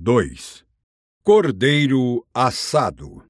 2. Cordeiro assado.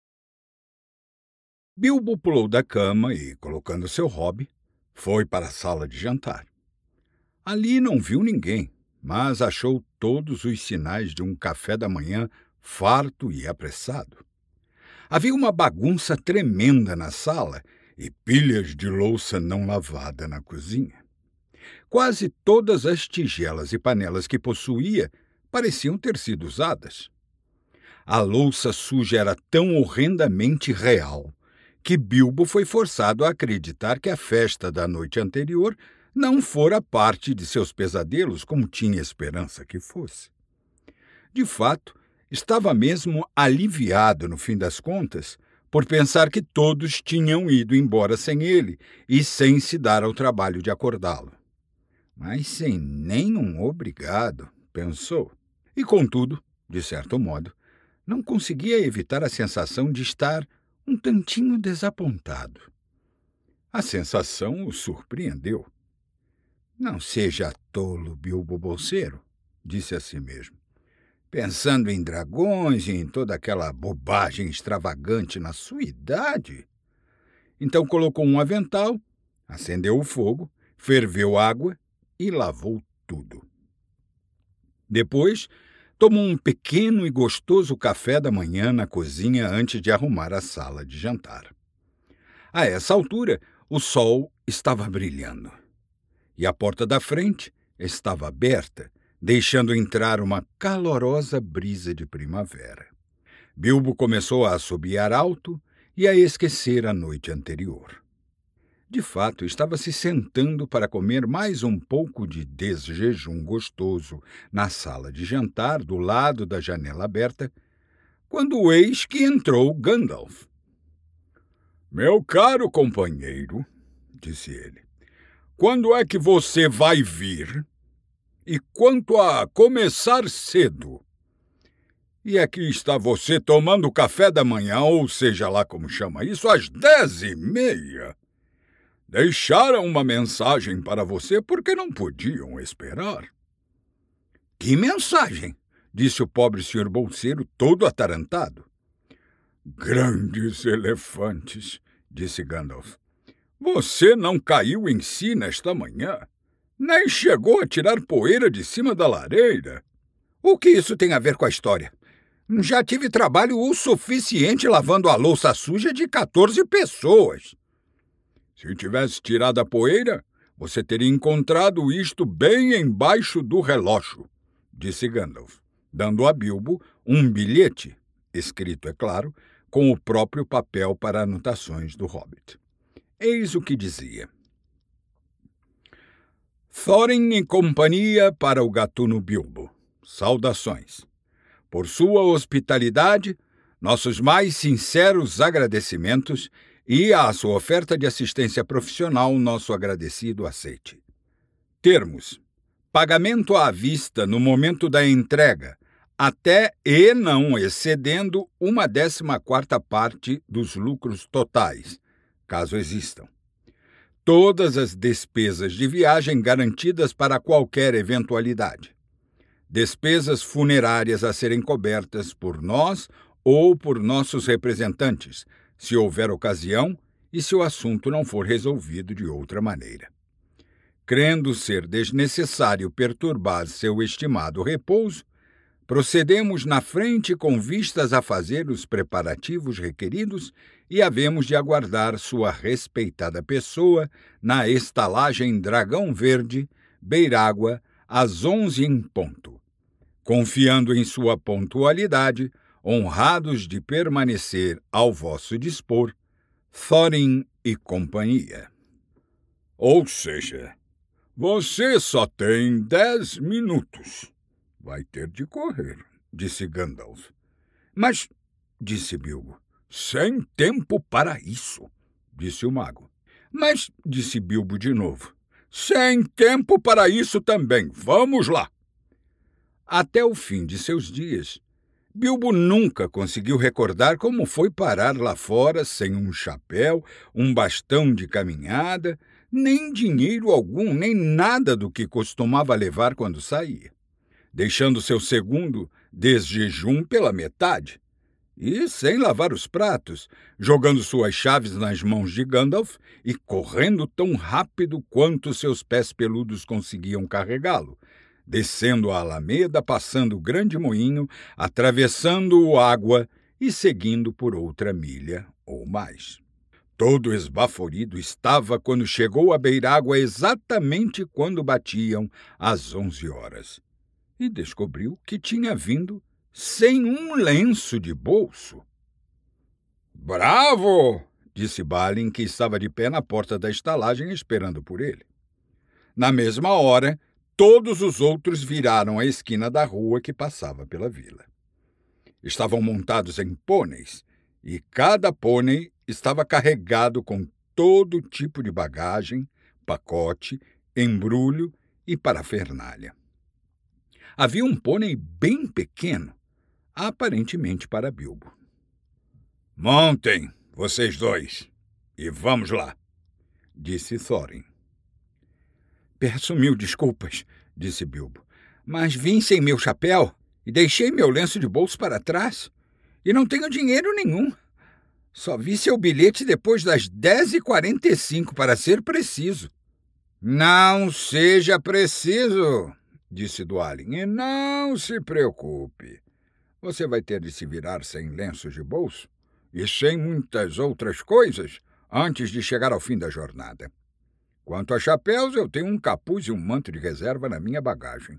Bilbo pulou da cama e, colocando seu hobby, foi para a sala de jantar. Ali não viu ninguém, mas achou todos os sinais de um café da manhã farto e apressado. Havia uma bagunça tremenda na sala e pilhas de louça não lavada na cozinha. Quase todas as tigelas e panelas que possuía pareciam ter sido usadas. A louça suja era tão horrendamente real que Bilbo foi forçado a acreditar que a festa da noite anterior não fora parte de seus pesadelos como tinha esperança que fosse. De fato, estava mesmo aliviado no fim das contas por pensar que todos tinham ido embora sem ele e sem se dar ao trabalho de acordá-lo. Mas sem nenhum obrigado, pensou. E, contudo, de certo modo, não conseguia evitar a sensação de estar um tantinho desapontado. A sensação o surpreendeu. Não seja tolo, Bilbo Bolseiro, disse a si mesmo. Pensando em dragões e em toda aquela bobagem extravagante na sua idade. Então colocou um avental, acendeu o fogo, ferveu água e lavou tudo. Depois, tomou um pequeno e gostoso café da manhã na cozinha antes de arrumar a sala de jantar. A essa altura, o sol estava brilhando. E a porta da frente estava aberta, deixando entrar uma calorosa brisa de primavera. Bilbo começou a assobiar alto e a esquecer a noite anterior. De fato, estava se sentando para comer mais um pouco de desjejum gostoso na sala de jantar, do lado da janela aberta, quando eis que entrou Gandalf. "Meu caro companheiro", disse ele, "quando é que você vai vir? E quanto a começar cedo? E aqui está você tomando café da manhã, ou seja lá como chama isso, às 10h30. Deixaram uma mensagem para você porque não podiam esperar." "Que mensagem?" disse o pobre Sr. Bolseiro, todo atarantado. "Grandes elefantes", disse Gandalf. "Você não caiu em si nesta manhã, nem chegou a tirar poeira de cima da lareira." "O que isso tem a ver com a história? Já tive trabalho o suficiente lavando a louça suja de 14 pessoas. Se tivesse tirado a poeira, você teria encontrado isto bem embaixo do relógio", disse Gandalf, dando a Bilbo um bilhete, escrito, é claro, com o próprio papel para anotações do Hobbit. Eis o que dizia: "Thorin e companhia para o gatuno Bilbo. Saudações. Por sua hospitalidade, nossos mais sinceros agradecimentos e à sua oferta de assistência profissional, nosso agradecido aceite. Termos: pagamento à vista no momento da entrega, até e não excedendo 1/14 parte dos lucros totais, caso existam. Todas as despesas de viagem garantidas para qualquer eventualidade. Despesas funerárias a serem cobertas por nós ou por nossos representantes, se houver ocasião e se o assunto não for resolvido de outra maneira. Crendo ser desnecessário perturbar seu estimado repouso, procedemos na frente com vistas a fazer os preparativos requeridos e havemos de aguardar sua respeitada pessoa na estalagem Dragão Verde, Beirágua, às 11 em ponto. Confiando em sua pontualidade, honrados de permanecer ao vosso dispor, Thorin e companhia." "Ou seja, você só tem 10 minutos. Vai ter de correr", disse Gandalf. "Mas", disse Bilbo. "Sem tempo para isso", disse o mago. "Mas", disse Bilbo de novo. "Sem tempo para isso também. Vamos lá." Até o fim de seus dias, Bilbo nunca conseguiu recordar como foi parar lá fora sem um chapéu, um bastão de caminhada, nem dinheiro algum, nem nada do que costumava levar quando saía. Deixando seu segundo desjejum pela metade, e sem lavar os pratos, jogando suas chaves nas mãos de Gandalf e correndo tão rápido quanto seus pés peludos conseguiam carregá-lo, descendo a alameda, passando o grande moinho, atravessando o água e seguindo por outra milha ou mais. Todo esbaforido estava quando chegou à beirágua exatamente quando batiam as 11 horas. E descobriu que tinha vindo sem um lenço de bolso. "Bravo!" disse Balin, que estava de pé na porta da estalagem esperando por ele. Na mesma hora, todos os outros viraram a esquina da rua que passava pela vila. Estavam montados em pôneis, e cada pônei estava carregado com todo tipo de bagagem, pacote, embrulho e parafernália. Havia um pônei bem pequeno, aparentemente para Bilbo. "Montem, vocês dois, e vamos lá", disse Thorin. "Peço mil desculpas", disse Bilbo, "mas vim sem meu chapéu e deixei meu lenço de bolso para trás, e não tenho dinheiro nenhum. Só vi seu bilhete depois das 10h45, para ser preciso." "Não seja preciso", disse Dwalin, "e não se preocupe. Você vai ter de se virar sem lenços de bolso e sem muitas outras coisas antes de chegar ao fim da jornada. Quanto a chapéus, eu tenho um capuz e um manto de reserva na minha bagagem."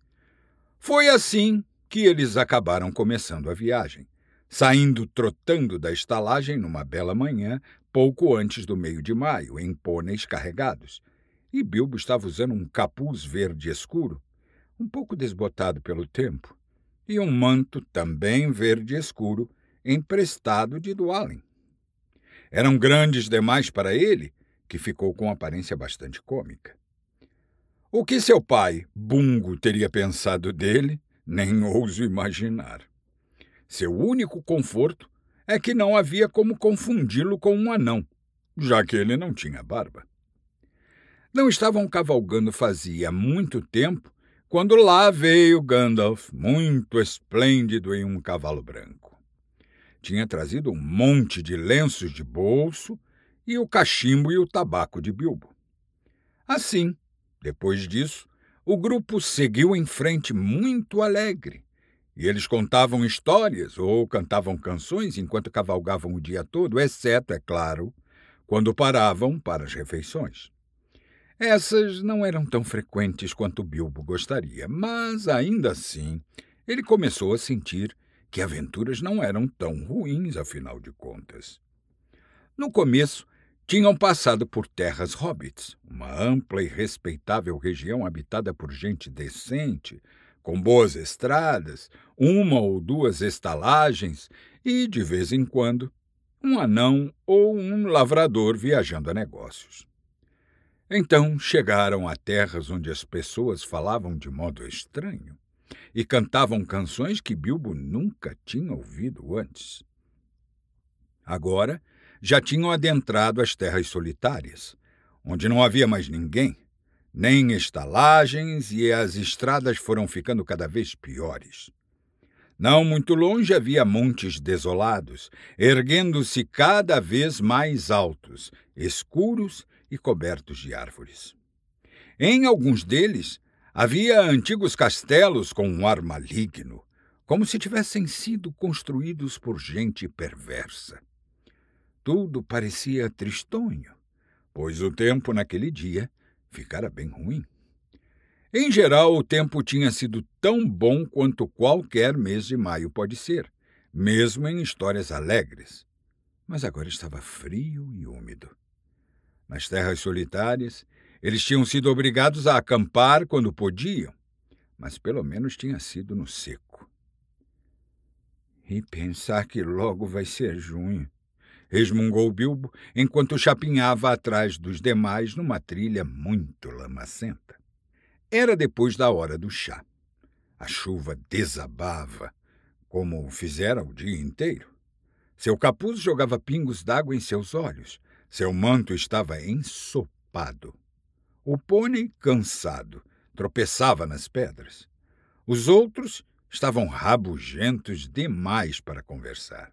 Foi assim que eles acabaram começando a viagem, saindo trotando da estalagem numa bela manhã, pouco antes do meio de maio, em pôneis carregados. E Bilbo estava usando um capuz verde escuro, um pouco desbotado pelo tempo, e um manto também verde escuro, emprestado de Dwalin. Eram grandes demais para ele, que ficou com aparência bastante cômica. O que seu pai, Bungo, teria pensado dele, nem ouso imaginar. Seu único conforto é que não havia como confundi-lo com um anão, já que ele não tinha barba. Não estavam cavalgando fazia muito tempo, quando lá veio Gandalf, muito esplêndido em um cavalo branco. Tinha trazido um monte de lenços de bolso e o cachimbo e o tabaco de Bilbo. Assim, depois disso, o grupo seguiu em frente muito alegre, e eles contavam histórias ou cantavam canções enquanto cavalgavam o dia todo, exceto, é claro, quando paravam para as refeições. Essas não eram tão frequentes quanto Bilbo gostaria, mas, ainda assim, ele começou a sentir que aventuras não eram tão ruins, afinal de contas. No começo, tinham passado por terras hobbits, uma ampla e respeitável região habitada por gente decente, com boas estradas, uma ou duas estalagens e, de vez em quando, um anão ou um lavrador viajando a negócios. Então chegaram a terras onde as pessoas falavam de modo estranho e cantavam canções que Bilbo nunca tinha ouvido antes. Agora já tinham adentrado as terras solitárias, onde não havia mais ninguém, nem estalagens, e as estradas foram ficando cada vez piores. Não muito longe havia montes desolados, erguendo-se cada vez mais altos, escuros e cobertos de árvores. Em alguns deles havia antigos castelos com um ar maligno, como se tivessem sido construídos por gente perversa. Tudo parecia tristonho, pois o tempo naquele dia ficara bem ruim. Em geral, o tempo tinha sido tão bom quanto qualquer mês de maio pode ser, mesmo em histórias alegres. Mas agora estava frio e úmido. Nas terras solitárias, eles tinham sido obrigados a acampar quando podiam, mas pelo menos tinha sido no seco. "E pensar que logo vai ser junho", resmungou Bilbo, enquanto chapinhava atrás dos demais numa trilha muito lamacenta. Era depois da hora do chá. A chuva desabava, como fizera o dia inteiro. Seu capuz jogava pingos d'água em seus olhos. Seu manto estava ensopado. O pônei, cansado, tropeçava nas pedras. Os outros estavam rabugentos demais para conversar.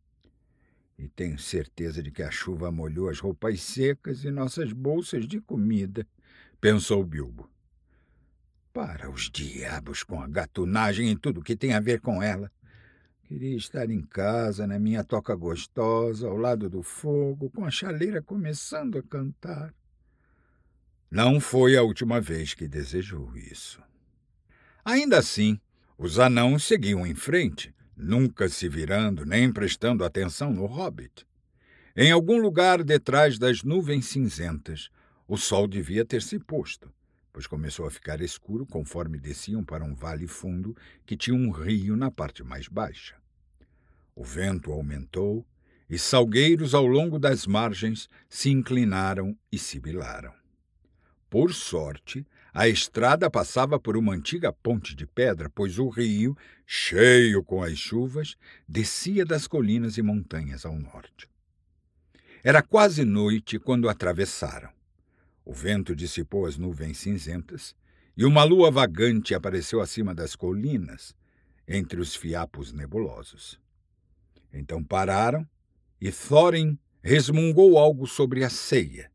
E tenho certeza de que a chuva molhou as roupas secas e nossas bolsas de comida, pensou Bilbo. Para os diabos com a gatunagem e tudo que tem a ver com ela. Queria estar em casa, na minha toca gostosa, ao lado do fogo, com a chaleira começando a cantar. Não foi a última vez que desejou isso. Ainda assim, os anãos seguiam em frente, nunca se virando nem prestando atenção no hobbit. Em algum lugar detrás das nuvens cinzentas, o sol devia ter se posto, pois começou a ficar escuro conforme desciam para um vale fundo que tinha um rio na parte mais baixa. O vento aumentou e salgueiros ao longo das margens se inclinaram e sibilaram. Por sorte, a estrada passava por uma antiga ponte de pedra, pois o rio, cheio com as chuvas, descia das colinas e montanhas ao norte. Era quase noite quando atravessaram. O vento dissipou as nuvens cinzentas e uma lua vagante apareceu acima das colinas, entre os fiapos nebulosos. Então pararam e Thorin resmungou algo sobre a ceia.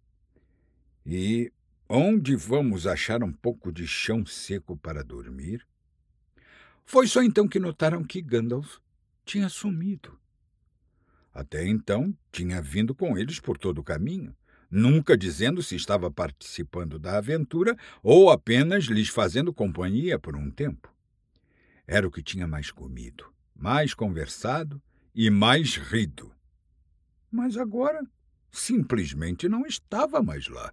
E onde vamos achar um pouco de chão seco para dormir? Foi só então que notaram que Gandalf tinha sumido. Até então, tinha vindo com eles por todo o caminho, nunca dizendo se estava participando da aventura ou apenas lhes fazendo companhia por um tempo. Era o que tinha mais comido, mais conversado e mais rido. Mas agora, simplesmente não estava mais lá.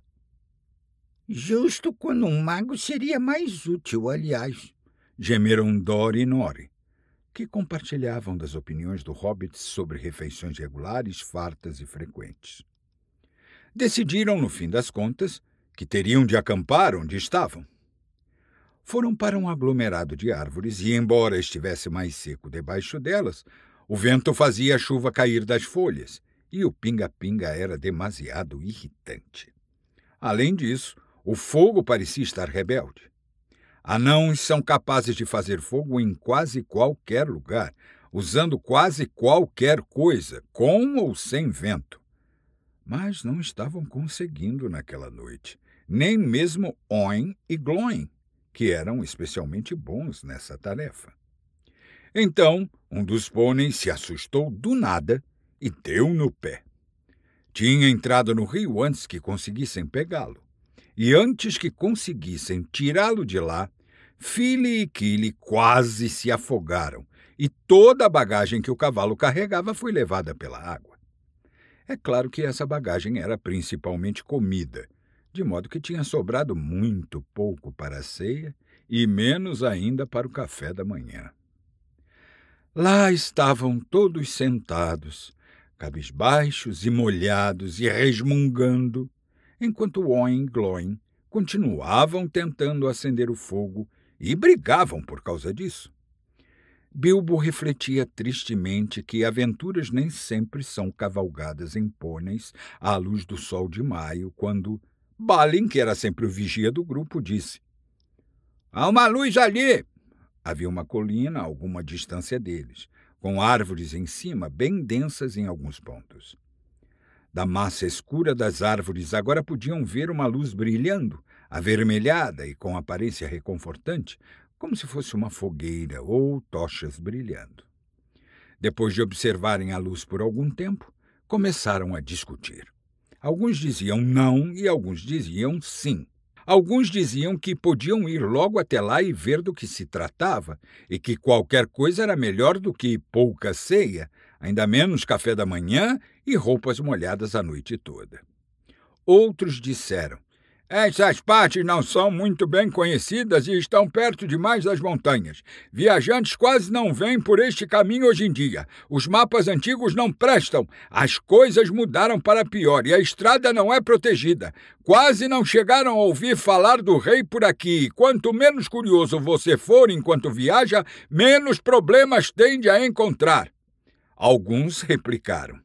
Justo quando um mago seria mais útil, aliás, gemeram Dori e Nori, que compartilhavam das opiniões do hobbit sobre refeições regulares, fartas e frequentes. Decidiram, no fim das contas, que teriam de acampar onde estavam. Foram para um aglomerado de árvores e, embora estivesse mais seco debaixo delas, o vento fazia a chuva cair das folhas e o pinga-pinga era demasiado irritante. Além disso, o fogo parecia estar rebelde. Anãos são capazes de fazer fogo em quase qualquer lugar, usando quase qualquer coisa, com ou sem vento. Mas não estavam conseguindo naquela noite, nem mesmo Oin e Glóin, que eram especialmente bons nessa tarefa. Então, um dos pôneis se assustou do nada e deu no pé. Tinha entrado no rio antes que conseguissem pegá-lo. E antes que conseguissem tirá-lo de lá, Fili e Kili quase se afogaram, e toda a bagagem que o cavalo carregava foi levada pela água. É claro que essa bagagem era principalmente comida, de modo que tinha sobrado muito pouco para a ceia e menos ainda para o café da manhã. Lá estavam todos sentados, cabisbaixos e molhados e resmungando, enquanto Oin e Glóin continuavam tentando acender o fogo e brigavam por causa disso. Bilbo refletia tristemente que aventuras nem sempre são cavalgadas em pôneis à luz do sol de maio, quando Balin, que era sempre o vigia do grupo, disse: "Há uma luz ali!" Havia uma colina a alguma distância deles, com árvores em cima, bem densas em alguns pontos. Da massa escura das árvores agora podiam ver uma luz brilhando, avermelhada e com aparência reconfortante, como se fosse uma fogueira ou tochas brilhando. Depois de observarem a luz por algum tempo, começaram a discutir. Alguns diziam não e alguns diziam sim. Alguns diziam que podiam ir logo até lá e ver do que se tratava, e que qualquer coisa era melhor do que pouca ceia, ainda menos café da manhã e roupas molhadas a noite toda. Outros disseram: "Essas partes não são muito bem conhecidas e estão perto demais das montanhas. Viajantes quase não vêm por este caminho hoje em dia. Os mapas antigos não prestam. As coisas mudaram para pior e a estrada não é protegida. Quase não chegaram a ouvir falar do rei por aqui. Quanto menos curioso você for enquanto viaja, menos problemas tende a encontrar." Alguns replicaram: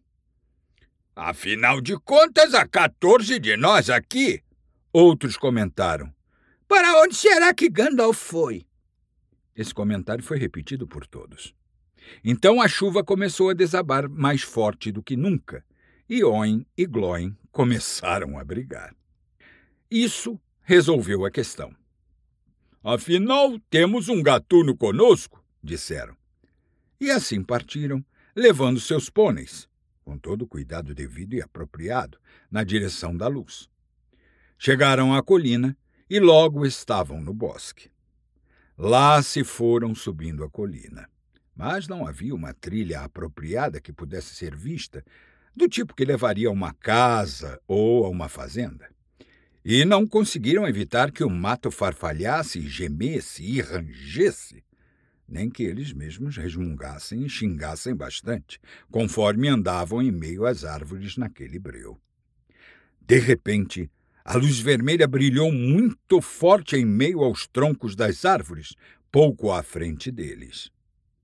"Afinal de contas, há 14 de nós aqui." Outros comentaram: "Para onde será que Gandalf foi?" Esse comentário foi repetido por todos. Então a chuva começou a desabar mais forte do que nunca, e Oin e Glóin começaram a brigar. Isso resolveu a questão. Afinal, temos um gatuno conosco, disseram. E assim partiram, levando seus pôneis, com todo o cuidado devido e apropriado, na direção da luz. Chegaram à colina e logo estavam no bosque. Lá se foram subindo a colina, mas não havia uma trilha apropriada que pudesse ser vista, do tipo que levaria a uma casa ou a uma fazenda. E não conseguiram evitar que o mato farfalhasse, gemesse e rangesse, nem que eles mesmos resmungassem e xingassem bastante, conforme andavam em meio às árvores naquele breu. De repente, a luz vermelha brilhou muito forte em meio aos troncos das árvores, pouco à frente deles.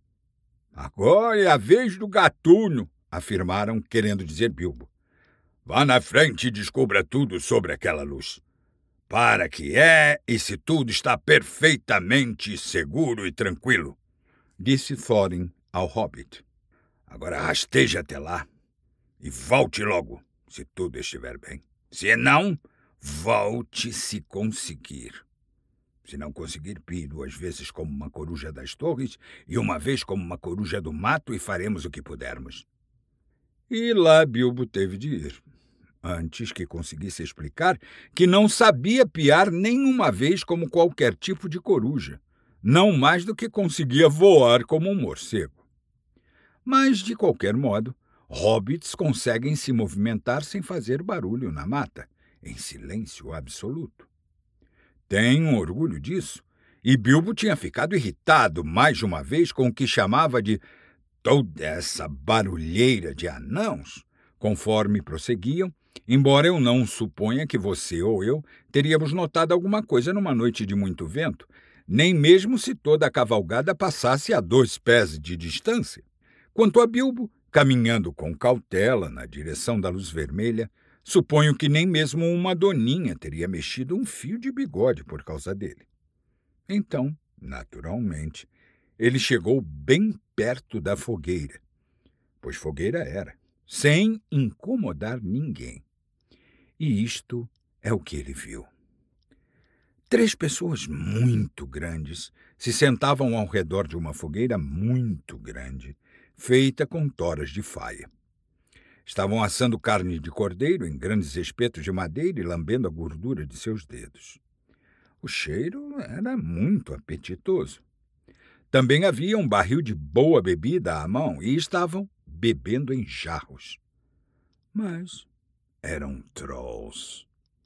Agora é a vez do gatuno, afirmaram, querendo dizer Bilbo. Vá na frente e descubra tudo sobre aquela luz. Para que é e se tudo está perfeitamente seguro e tranquilo, disse Thorin ao hobbit. Agora rasteje até lá e volte logo, se tudo estiver bem. Se não, volte se conseguir. Se não conseguir, pie 2 vezes como uma coruja das torres e 1 vez como uma coruja do mato e faremos o que pudermos. E lá Bilbo teve de ir, antes que conseguisse explicar que não sabia piar nem 1 vez como qualquer tipo de coruja, não mais do que conseguia voar como um morcego. Mas, de qualquer modo, hobbits conseguem se movimentar sem fazer barulho na mata, em silêncio absoluto. Tenho orgulho disso, e Bilbo tinha ficado irritado mais de 1 vez com o que chamava de toda essa barulheira de anãos, conforme prosseguiam, embora eu não suponha que você ou eu teríamos notado alguma coisa numa noite de muito vento, nem mesmo se toda a cavalgada passasse a 2 pés de distância. Quanto a Bilbo, caminhando com cautela na direção da luz vermelha, suponho que nem mesmo uma doninha teria mexido um fio de bigode por causa dele. Então, naturalmente, ele chegou bem perto da fogueira, pois fogueira era, sem incomodar ninguém. E isto é o que ele viu. 3 pessoas muito grandes se sentavam ao redor de uma fogueira muito grande, feita com toras de faia. Estavam assando carne de cordeiro em grandes espetos de madeira e lambendo a gordura de seus dedos. O cheiro era muito apetitoso. Também havia um barril de boa bebida à mão e estavam bebendo em jarros. Mas eram trolls.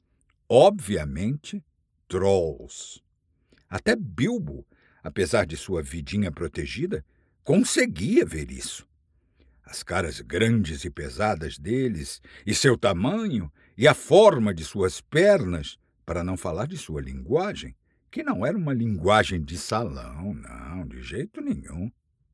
Obviamente, trolls. Até Bilbo, apesar de sua vidinha protegida, conseguia ver isso. As caras grandes e pesadas deles, e seu tamanho, e a forma de suas pernas, para não falar de sua linguagem, que não era uma linguagem de salão, não, de jeito nenhum.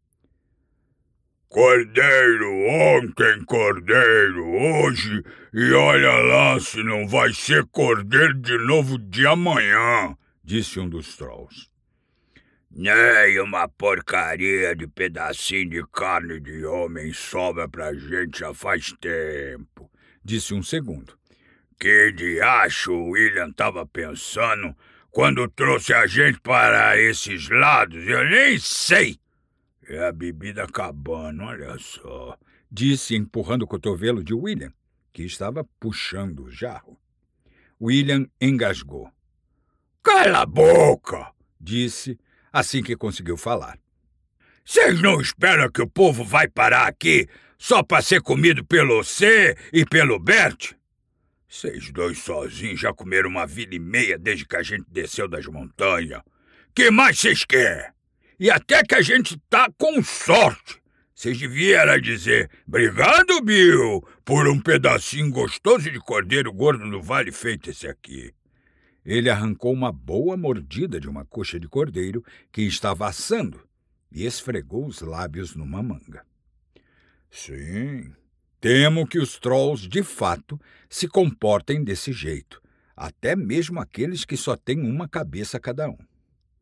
Cordeiro ontem, cordeiro hoje, e olha lá se não vai ser cordeiro de novo de amanhã, disse um dos trolls. Nem uma porcaria de pedacinho de carne de homem sobra pra gente já faz tempo, disse um segundo. Que diacho o William estava pensando quando trouxe a gente para esses lados? Eu nem sei. É a bebida acabando, olha só, disse empurrando o cotovelo de William, que estava puxando o jarro. William engasgou. Cala a boca, disse, assim que conseguiu falar. Vocês não esperam que o povo vai parar aqui só para ser comido pelo C e pelo Bert? Vocês dois sozinhos já comeram 1 vida e meia desde que a gente desceu das montanhas. Que mais vocês querem? E até que a gente tá com sorte. Vocês deviam dizer, obrigado, Bill, por um pedacinho gostoso de cordeiro gordo do vale feito esse aqui. Ele arrancou uma boa mordida de uma coxa de cordeiro que estava assando e esfregou os lábios numa manga. Sim, temo que os trolls, de fato, se comportem desse jeito, até mesmo aqueles que só têm uma cabeça cada um.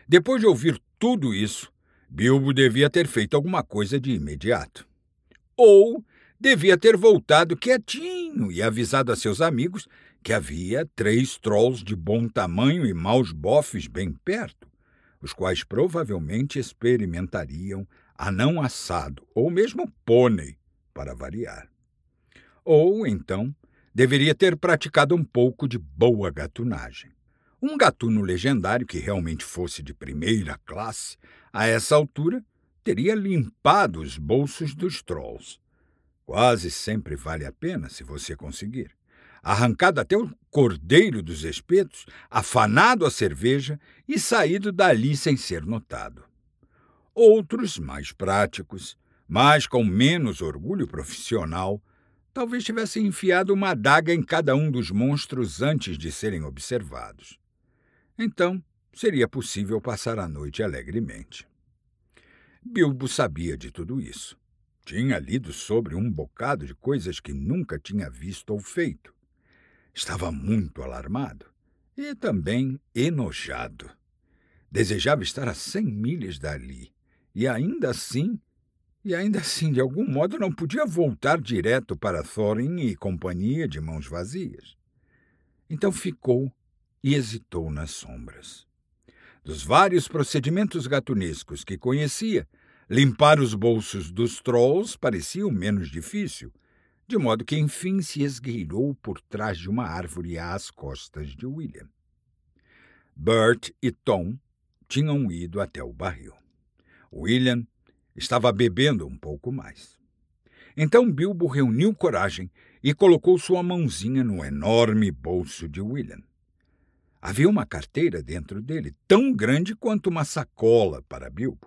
Depois de ouvir tudo isso, Bilbo devia ter feito alguma coisa de imediato. Ou devia ter voltado quietinho e avisado a seus amigos que havia 3 trolls de bom tamanho e maus bofes bem perto, os quais provavelmente experimentariam anão assado ou mesmo pônei, para variar. Ou, então, deveria ter praticado um pouco de boa gatunagem. Um gatuno legendário que realmente fosse de primeira classe, a essa altura, teria limpado os bolsos dos trolls. Quase sempre vale a pena, se você conseguir. Arrancado até o cordeiro dos espetos, afanado a cerveja e saído dali sem ser notado. Outros, mais práticos, mas com menos orgulho profissional, talvez tivessem enfiado uma adaga em cada um dos monstros antes de serem observados. Então, seria possível passar a noite alegremente. Bilbo sabia de tudo isso. Tinha lido sobre um bocado de coisas que nunca tinha visto ou feito. Estava muito alarmado e também enojado. Desejava estar a 100 milhas dali e ainda assim, de algum modo, não podia voltar direto para Thorin e companhia de mãos vazias. Então ficou e hesitou nas sombras. Dos vários procedimentos gatunescos que conhecia, limpar os bolsos dos trolls parecia o menos difícil, de modo que enfim se esgueirou por trás de uma árvore às costas de William. Bert e Tom tinham ido até o barril. William estava bebendo um pouco mais. Então Bilbo reuniu coragem e colocou sua mãozinha no enorme bolso de William. Havia uma carteira dentro dele, tão grande quanto uma sacola para Bilbo.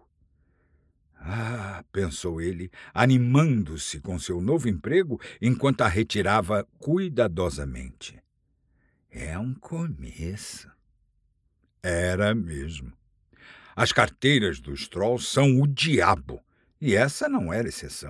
Ah, pensou ele, animando-se com seu novo emprego enquanto a retirava cuidadosamente. É um começo. Era mesmo. As carteiras dos trolls são o diabo, e essa não era exceção.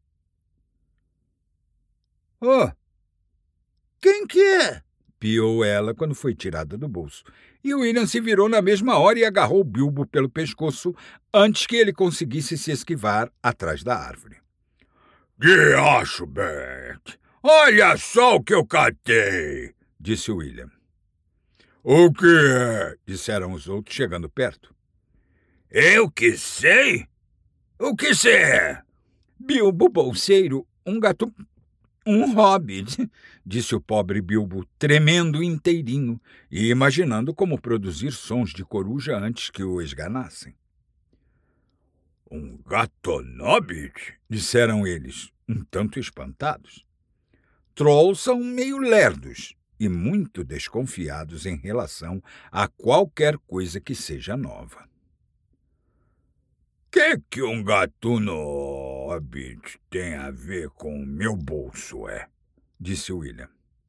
Oh, quem que é? Piou ela quando foi tirada do bolso, e William se virou na mesma hora e agarrou Bilbo pelo pescoço antes que ele conseguisse se esquivar atrás da árvore. — Que acho, Bert? Olha só o que eu catei! — disse William. — O que é? — disseram os outros, chegando perto. — Eu que sei? O que você é? — Bilbo Bolseiro, um gato... Um hobbit, disse o pobre Bilbo, tremendo inteirinho e imaginando como produzir sons de coruja antes que o esganassem. Um gatonobit? Disseram eles, um tanto espantados. Trolls são meio lerdos e muito desconfiados em relação a qualquer coisa que seja nova. Que um gatuno hobbit tem a ver com o meu bolso, é? Disse William.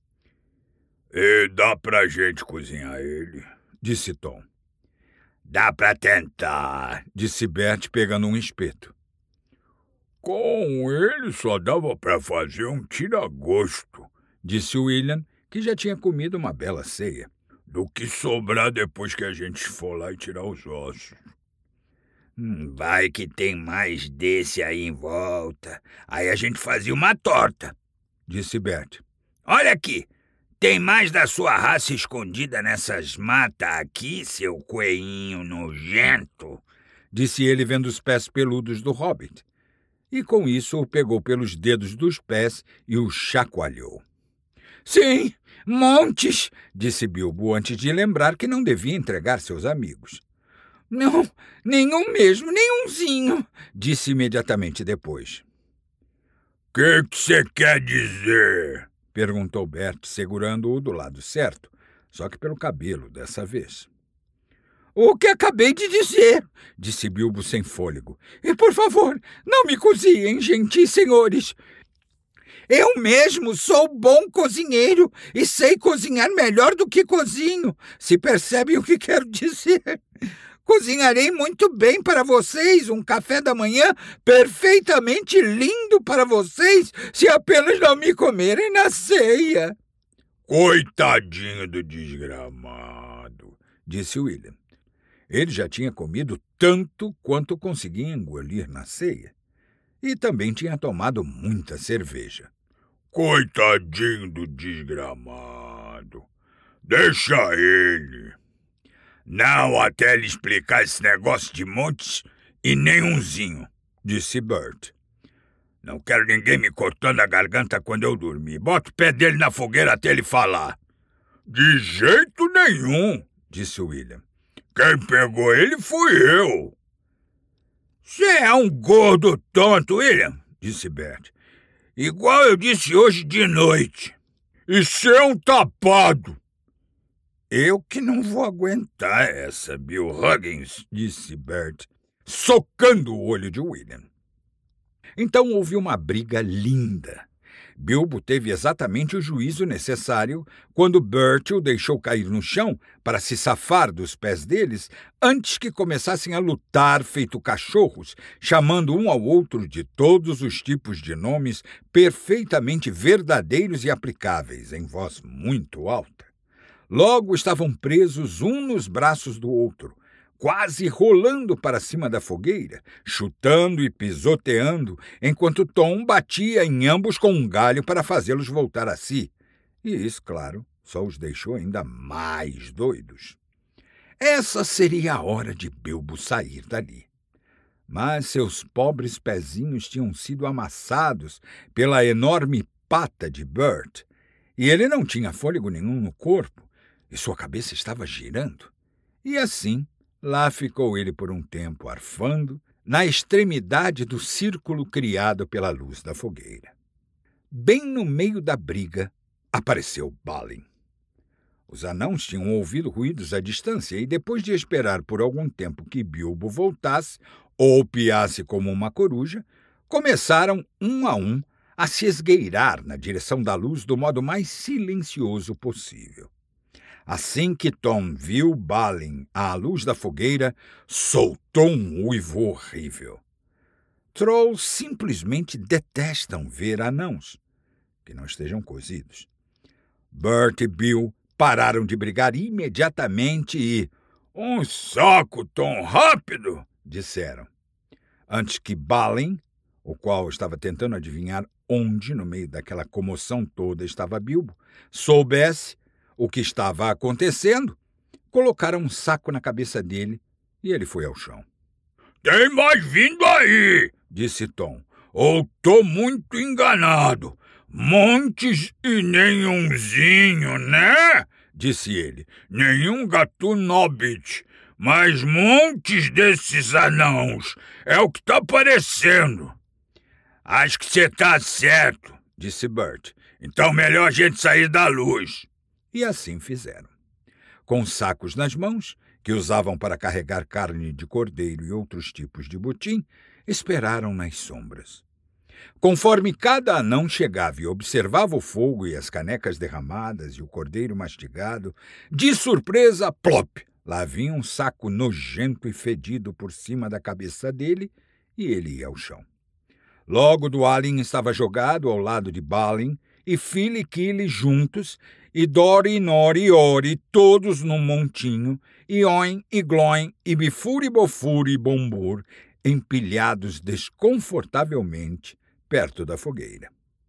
E dá pra gente cozinhar ele, disse Tom. Dá pra tentar, disse Bert pegando um espeto. Com ele só dava pra fazer um tira-gosto, disse William, que já tinha comido uma bela ceia. Do que sobrar depois que a gente for lá e tirar os ossos. Vai que tem mais desse aí em volta. Aí a gente fazia uma torta, disse Bert. Olha aqui, tem mais da sua raça escondida nessas matas aqui, seu coelhinho nojento, disse ele vendo os pés peludos do hobbit. E com isso o pegou pelos dedos dos pés e o chacoalhou. Sim, montes, disse Bilbo antes de lembrar que não devia entregar seus amigos. Não, nenhum mesmo, nenhumzinho, disse imediatamente depois. Que você quer dizer? Perguntou Bert, segurando-o do lado certo, só que pelo cabelo dessa vez. O que acabei de dizer, disse Bilbo sem fôlego. E, por favor, não me cozinhem, gentis senhores. Eu mesmo sou bom cozinheiro e sei cozinhar melhor do que cozinho, se percebem o que quero dizer. Cozinharei muito bem para vocês um café da manhã perfeitamente lindo para vocês, se apenas não me comerem na ceia. Coitadinho do desgramado, disse William. Ele já tinha comido tanto quanto conseguia engolir na ceia. E também tinha tomado muita cerveja. Coitadinho do desgramado. Deixa ele. Não até ele explicar esse negócio de montes e nenhumzinho, disse Bert. Não quero ninguém me cortando a garganta quando eu dormir. Bota o pé dele na fogueira até ele falar. De jeito nenhum, disse William. Quem pegou ele fui eu. Você é um gordo tonto, William, disse Bert. Igual eu disse hoje de noite. E você é um tapado. Eu que não vou aguentar essa, Bill Huggins, disse Bert, socando o olho de William. Então houve uma briga linda. Bilbo teve exatamente o juízo necessário quando Bert o deixou cair no chão para se safar dos pés deles antes que começassem a lutar feito cachorros, chamando um ao outro de todos os tipos de nomes perfeitamente verdadeiros e aplicáveis, em voz muito alta. Logo estavam presos um nos braços do outro, quase rolando para cima da fogueira, chutando e pisoteando, enquanto Tom batia em ambos com um galho para fazê-los voltar a si. E isso, claro, só os deixou ainda mais doidos. Essa seria a hora de Bilbo sair dali. Mas seus pobres pezinhos tinham sido amassados pela enorme pata de Bert, e ele não tinha fôlego nenhum no corpo, e sua cabeça estava girando. E assim, lá ficou ele por um tempo, arfando, na extremidade do círculo criado pela luz da fogueira. Bem no meio da briga, apareceu Balin. Os anãos tinham ouvido ruídos à distância e, depois de esperar por algum tempo que Bilbo voltasse, ou piasse como uma coruja, começaram, um a se esgueirar na direção da luz do modo mais silencioso possível. Assim que Tom viu Balin à luz da fogueira, soltou um uivo horrível. Trolls simplesmente detestam ver anãos, que não estejam cozidos. Bert e Bill pararam de brigar imediatamente e... Um saco, Tom, rápido! Disseram. Antes que Balin, o qual estava tentando adivinhar onde, no meio daquela comoção toda, estava Bilbo, soubesse o que estava acontecendo, colocaram um saco na cabeça dele e ele foi ao chão. Tem mais vindo aí, disse Tom. Ou tô muito enganado. Montes e nenhumzinho, né? Disse ele. Nenhum gato nobbit, mas montes desses anãos. É o que tá parecendo. Acho que você tá certo, disse Bert. Então melhor a gente sair da luz. E assim fizeram. Com sacos nas mãos, que usavam para carregar carne de cordeiro e outros tipos de butim, esperaram nas sombras. Conforme cada anão chegava e observava o fogo e as canecas derramadas e o cordeiro mastigado, de surpresa, plop! Lá vinha um saco nojento e fedido por cima da cabeça dele e ele ia ao chão. Logo Dwalin estava jogado ao lado de Balin e Fili e Kili juntos, e Dori, Nori e Ori, todos num montinho, e Oin, e Gloin, e Bifur, e Bofur, e Bombur, empilhados desconfortavelmente perto da fogueira.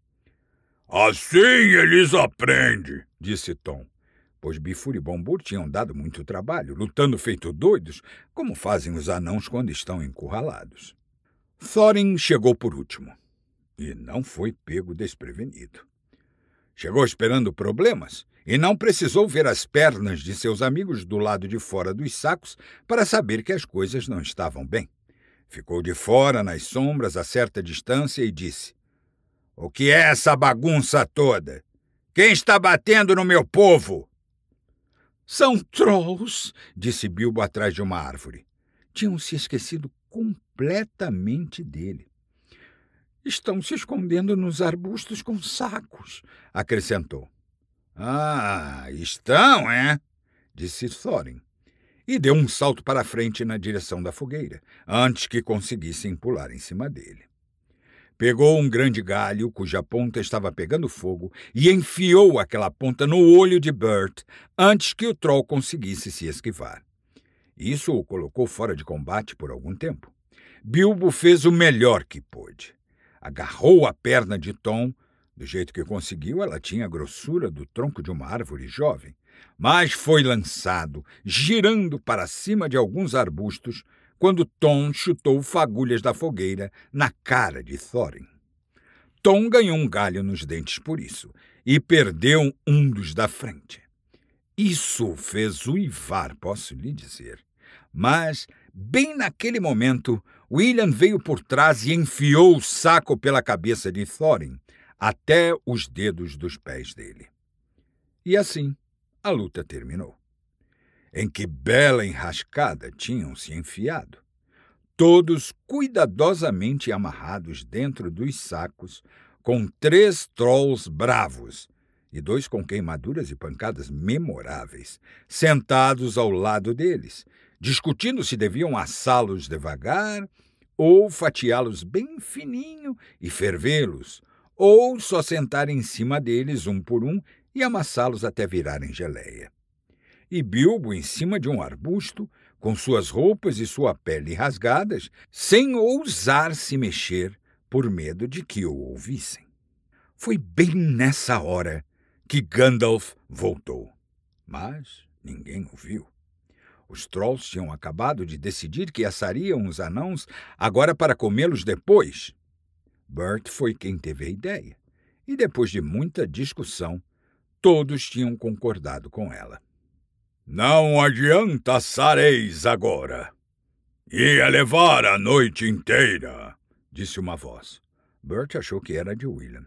Assim eles aprendem, disse Tom, pois Bifur e Bombur tinham dado muito trabalho, lutando feito doidos, como fazem os anãos quando estão encurralados. Thorin chegou por último, e não foi pego desprevenido. Chegou esperando problemas e não precisou ver as pernas de seus amigos do lado de fora dos sacos para saber que as coisas não estavam bem. Ficou de fora, nas sombras, a certa distância e disse: O que é essa bagunça toda? Quem está batendo no meu povo? São trolls, disse Bilbo atrás de uma árvore. Tinham se esquecido completamente dele. Estão se escondendo nos arbustos com sacos, acrescentou. Ah, estão, é? Disse Thorin, e deu um salto para a frente na direção da fogueira, antes que conseguissem pular em cima dele. Pegou um grande galho, cuja ponta estava pegando fogo, e enfiou aquela ponta no olho de Bert, antes que o troll conseguisse se esquivar. Isso o colocou fora de combate por algum tempo. Bilbo fez o melhor que pôde. Agarrou a perna de Tom. Do jeito que conseguiu, ela tinha a grossura do tronco de uma árvore jovem, mas foi lançado, girando para cima de alguns arbustos, quando Tom chutou fagulhas da fogueira na cara de Thorin. Tom ganhou um galho nos dentes por isso, e perdeu um dos da frente. Isso o fez uivar, posso lhe dizer. Mas, bem naquele momento, William veio por trás e enfiou o saco pela cabeça de Thorin, até os dedos dos pés dele. E assim, a luta terminou. Em que bela enrascada tinham se enfiado. Todos cuidadosamente amarrados dentro dos sacos, com 3 trolls bravos, e 2 com queimaduras e pancadas memoráveis, sentados ao lado deles, discutindo se deviam assá-los devagar ou fatiá-los bem fininho e fervê-los, ou só sentar em cima deles um por um e amassá-los até virarem geleia. E Bilbo em cima de um arbusto, com suas roupas e sua pele rasgadas, sem ousar se mexer por medo de que o ouvissem. Foi bem nessa hora que Gandalf voltou, mas ninguém o viu. Os trolls tinham acabado de decidir que assariam os anãos agora para comê-los depois. Bert foi quem teve a ideia, e depois de muita discussão, todos tinham concordado com ela. Não adianta assareis agora. Ia levar a noite inteira, disse uma voz. Bert achou que era de William.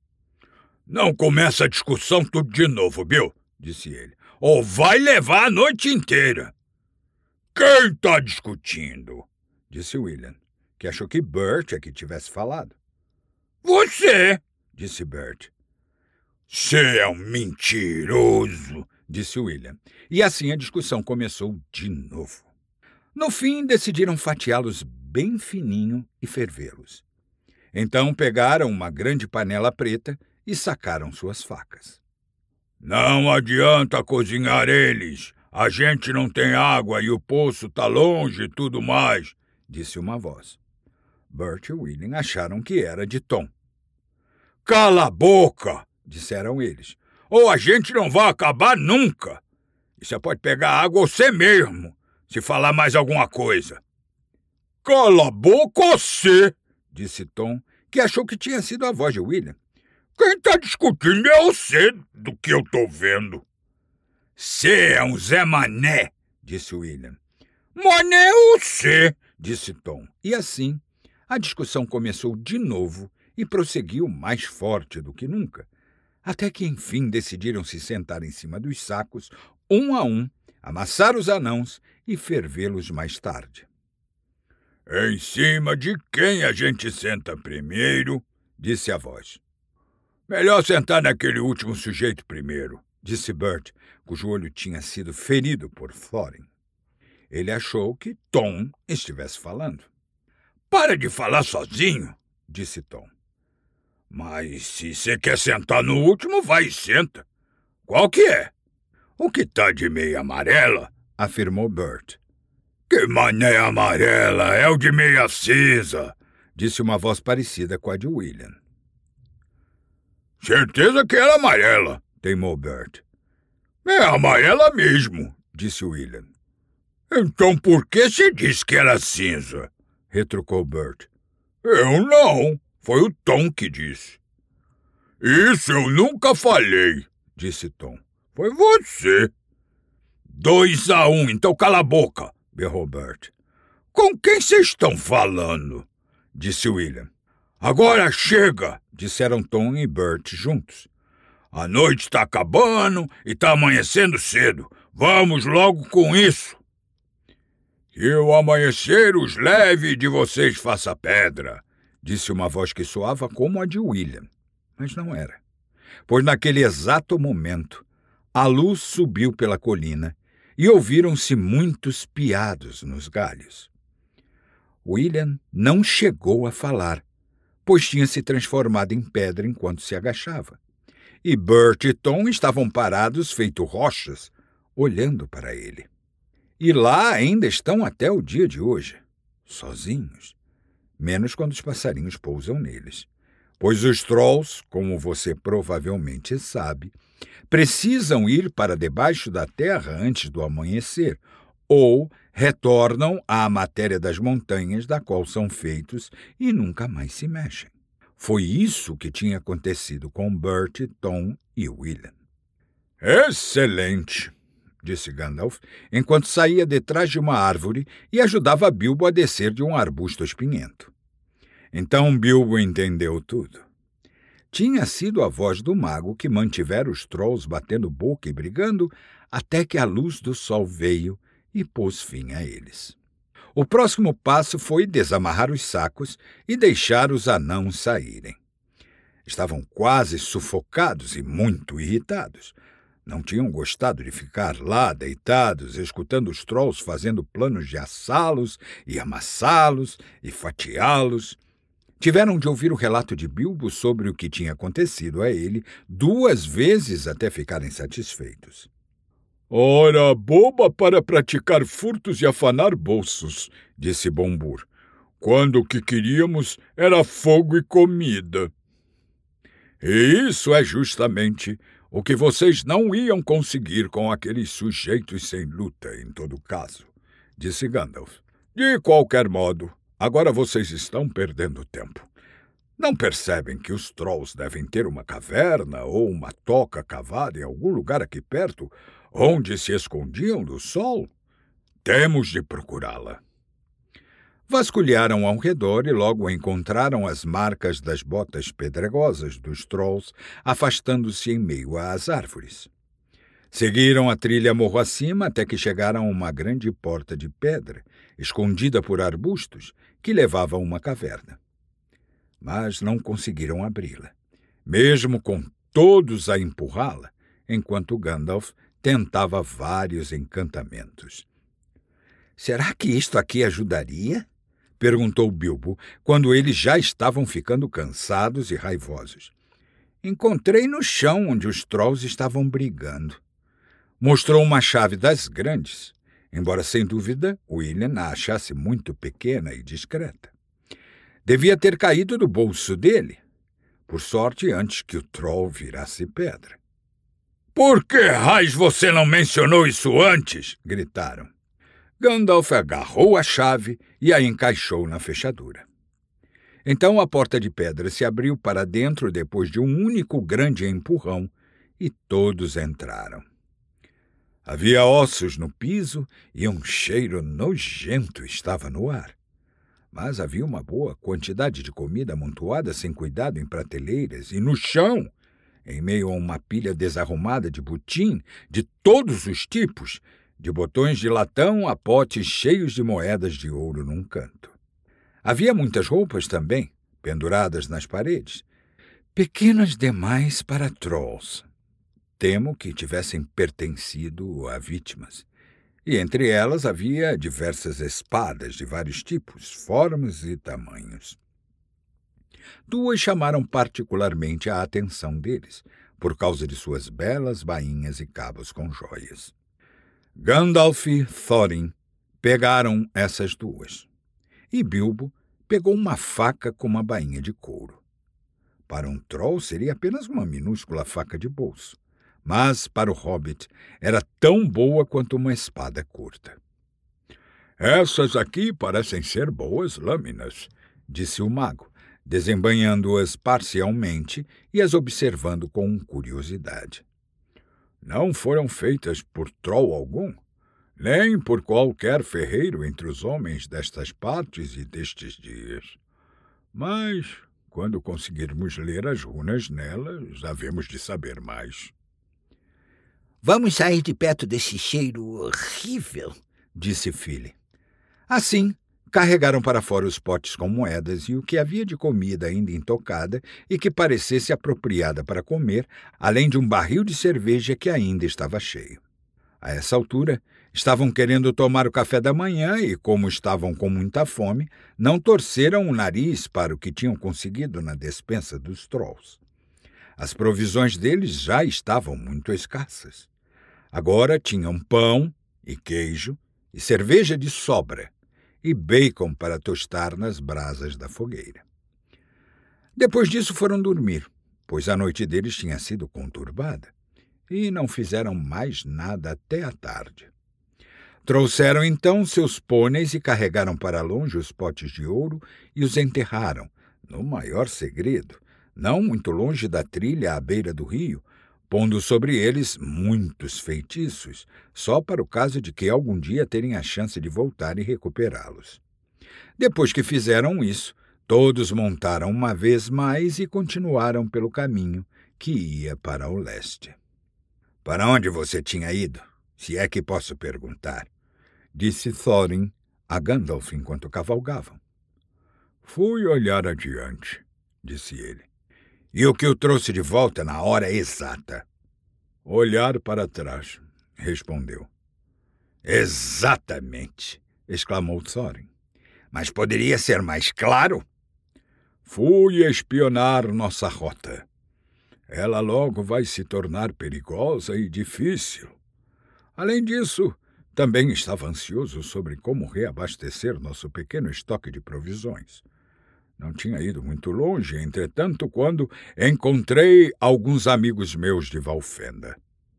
Não começa a discussão tudo de novo, Bill, disse ele. Ou vai levar a noite inteira. Quem está discutindo? Disse William, que achou que Bert é que tivesse falado. Você, disse Bert. Você é um mentiroso, disse William. E assim a discussão começou de novo. No fim, decidiram fatiá-los bem fininho e fervê-los. Então pegaram uma grande panela preta e sacaram suas facas. Não adianta cozinhar eles. A gente não tem água e o poço está longe e tudo mais, disse uma voz. Bert e William acharam que era de Tom. Cala a boca, disseram eles. Ou a gente não vai acabar nunca. E você pode pegar água você mesmo, se falar mais alguma coisa. Cala a boca você, disse Tom, que achou que tinha sido a voz de William. Quem está discutindo é você, do que eu estou vendo. Você é um Zé Mané, disse William. Mané você, disse Tom. E assim, a discussão começou de novo e prosseguiu mais forte do que nunca, até que enfim decidiram se sentar em cima dos sacos, um a um, amassar os anãos e fervê-los mais tarde. Em cima de quem a gente senta primeiro, disse a voz. Melhor sentar naquele último sujeito primeiro, disse Bert, cujo olho tinha sido ferido por Thorin. Ele achou que Tom estivesse falando. Para de falar sozinho, disse Tom. Mas se você quer sentar no último, vai e senta. Qual que é? O que tá de meia amarela? Afirmou Bert. Que mané amarela, é o de meia acesa, disse uma voz parecida com a de William. Certeza que era amarela, teimou Bert. É amarela mesmo, disse William. Então por que você disse que era cinza? Retrucou Bert. Eu não, foi o Tom que disse. Isso eu nunca falei, disse Tom. Foi você. 2-1, então cala a boca, berrou Bert. Com quem vocês estão falando? Disse William. Agora chega, disseram Tom e Bert juntos. A noite está acabando e está amanhecendo cedo. Vamos logo com isso. Que o amanhecer os leve e de vocês faça pedra, disse uma voz que soava como a de William, mas não era. Pois naquele exato momento, a luz subiu pela colina e ouviram-se muitos piados nos galhos. William não chegou a falar, pois tinha se transformado em pedra enquanto se agachava. E Bert e Tom estavam parados feito rochas, olhando para ele. E lá ainda estão até o dia de hoje, sozinhos, menos quando os passarinhos pousam neles. Pois os Trolls, como você provavelmente sabe, precisam ir para debaixo da terra antes do amanhecer, ou retornam à matéria das montanhas da qual são feitos e nunca mais se mexem. Foi isso que tinha acontecido com Bert, Tom e William. Excelente, disse Gandalf, enquanto saía detrás de uma árvore e ajudava Bilbo a descer de um arbusto espinhento. Então Bilbo entendeu tudo. Tinha sido a voz do mago que mantivera os Trolls batendo boca e brigando até que a luz do sol veio e pôs fim a eles. O próximo passo foi desamarrar os sacos e deixar os anãos saírem. Estavam quase sufocados e muito irritados. Não tinham gostado de ficar lá deitados, escutando os Trolls fazendo planos de assá-los e amassá-los e fatiá-los. Tiveram de ouvir o relato de Bilbo sobre o que tinha acontecido a ele 2 vezes até ficarem satisfeitos. Ora boba para praticar furtos e afanar bolsos, disse Bombur, quando o que queríamos era fogo e comida. E isso é justamente o que vocês não iam conseguir com aqueles sujeitos sem luta, em todo caso, disse Gandalf. De qualquer modo, agora vocês estão perdendo tempo. Não percebem que os Trolls devem ter uma caverna ou uma toca cavada em algum lugar aqui perto, onde se escondiam do sol? Temos de procurá-la. Vasculharam ao redor e logo encontraram as marcas das botas pedregosas dos Trolls, afastando-se em meio às árvores. Seguiram a trilha morro acima até que chegaram a uma grande porta de pedra, escondida por arbustos, que levava a uma caverna. Mas não conseguiram abri-la, mesmo com todos a empurrá-la, enquanto Gandalf tentava vários encantamentos. Será que isto aqui ajudaria? Perguntou Bilbo, quando eles já estavam ficando cansados e raivosos. Encontrei no chão onde os Trolls estavam brigando. Mostrou uma chave das grandes, embora sem dúvida William a achasse muito pequena e discreta. Devia ter caído do bolso dele, por sorte antes que o Troll virasse pedra. Por que raios você não mencionou isso antes? Gritaram. Gandalf agarrou a chave e a encaixou na fechadura. Então a porta de pedra se abriu para dentro depois de um único grande empurrão e todos entraram. Havia ossos no piso e um cheiro nojento estava no ar. Mas havia uma boa quantidade de comida amontoada sem cuidado em prateleiras e no chão, em meio a uma pilha desarrumada de butim de todos os tipos, de botões de latão a potes cheios de moedas de ouro num canto. Havia muitas roupas também, penduradas nas paredes, pequenas demais para Trolls. Temo que tivessem pertencido a vítimas. E entre elas havia diversas espadas de vários tipos, formas e tamanhos. 2 chamaram particularmente a atenção deles, por causa de suas belas bainhas e cabos com joias. Gandalf e Thorin pegaram essas 2, e Bilbo pegou uma faca com uma bainha de couro. Para um Troll seria apenas uma minúscula faca de bolso, mas para o Hobbit era tão boa quanto uma espada curta. Essas aqui parecem ser boas lâminas, disse o mago, desembainhando-as parcialmente e as observando com curiosidade. Não foram feitas por Troll algum, nem por qualquer ferreiro entre os homens destas partes e destes dias. Mas, quando conseguirmos ler as runas nelas, havemos de saber mais. Vamos sair de perto desse cheiro horrível, disse Fili. Assim, carregaram para fora os potes com moedas e o que havia de comida ainda intocada e que parecesse apropriada para comer, além de um barril de cerveja que ainda estava cheio. A essa altura, estavam querendo tomar o café da manhã e, como estavam com muita fome, não torceram o nariz para o que tinham conseguido na despensa dos Trolls. As provisões deles já estavam muito escassas. Agora tinham pão e queijo e cerveja de sobra, e bacon para tostar nas brasas da fogueira. Depois disso foram dormir, pois a noite deles tinha sido conturbada, e não fizeram mais nada até a tarde. Trouxeram então seus pôneis e carregaram para longe os potes de ouro e os enterraram, no maior segredo, não muito longe da trilha à beira do rio, pondo sobre eles muitos feitiços, só para o caso de que algum dia terem a chance de voltar e recuperá-los. Depois que fizeram isso, todos montaram uma vez mais e continuaram pelo caminho que ia para o leste. — Para onde você tinha ido, se é que posso perguntar? Disse Thorin a Gandalf enquanto cavalgavam. — Fui olhar adiante, disse ele. — E o que o trouxe de volta na hora exata? — Olhar para trás, respondeu. — Exatamente, exclamou Thorin. — Mas poderia ser mais claro? — Fui espionar nossa rota. Ela logo vai se tornar perigosa e difícil. Além disso, também estava ansioso sobre como reabastecer nosso pequeno estoque de provisões. Não tinha ido muito longe, entretanto, quando encontrei alguns amigos meus de Valfenda.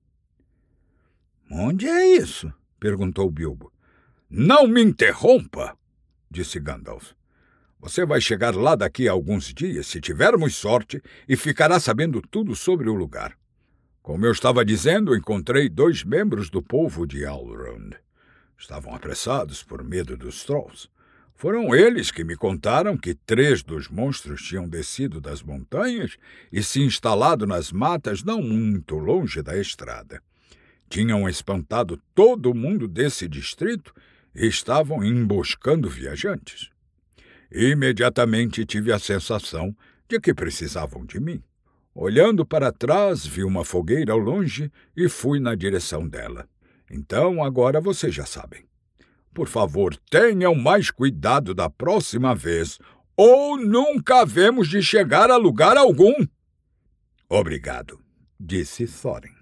— Onde é isso? Perguntou Bilbo. — Não me interrompa, disse Gandalf. Você vai chegar lá daqui a alguns dias, se tivermos sorte, e ficará sabendo tudo sobre o lugar. Como eu estava dizendo, encontrei 2 membros do povo de Elrond. Estavam apressados por medo dos Trolls. Foram eles que me contaram que 3 dos monstros tinham descido das montanhas e se instalado nas matas não muito longe da estrada. Tinham espantado todo mundo desse distrito e estavam emboscando viajantes. Imediatamente tive a sensação de que precisavam de mim. Olhando para trás, vi uma fogueira ao longe e fui na direção dela. Então, agora vocês já sabem. Por favor, tenham mais cuidado da próxima vez, ou nunca havemos de chegar a lugar algum. — Obrigado, disse Thorin.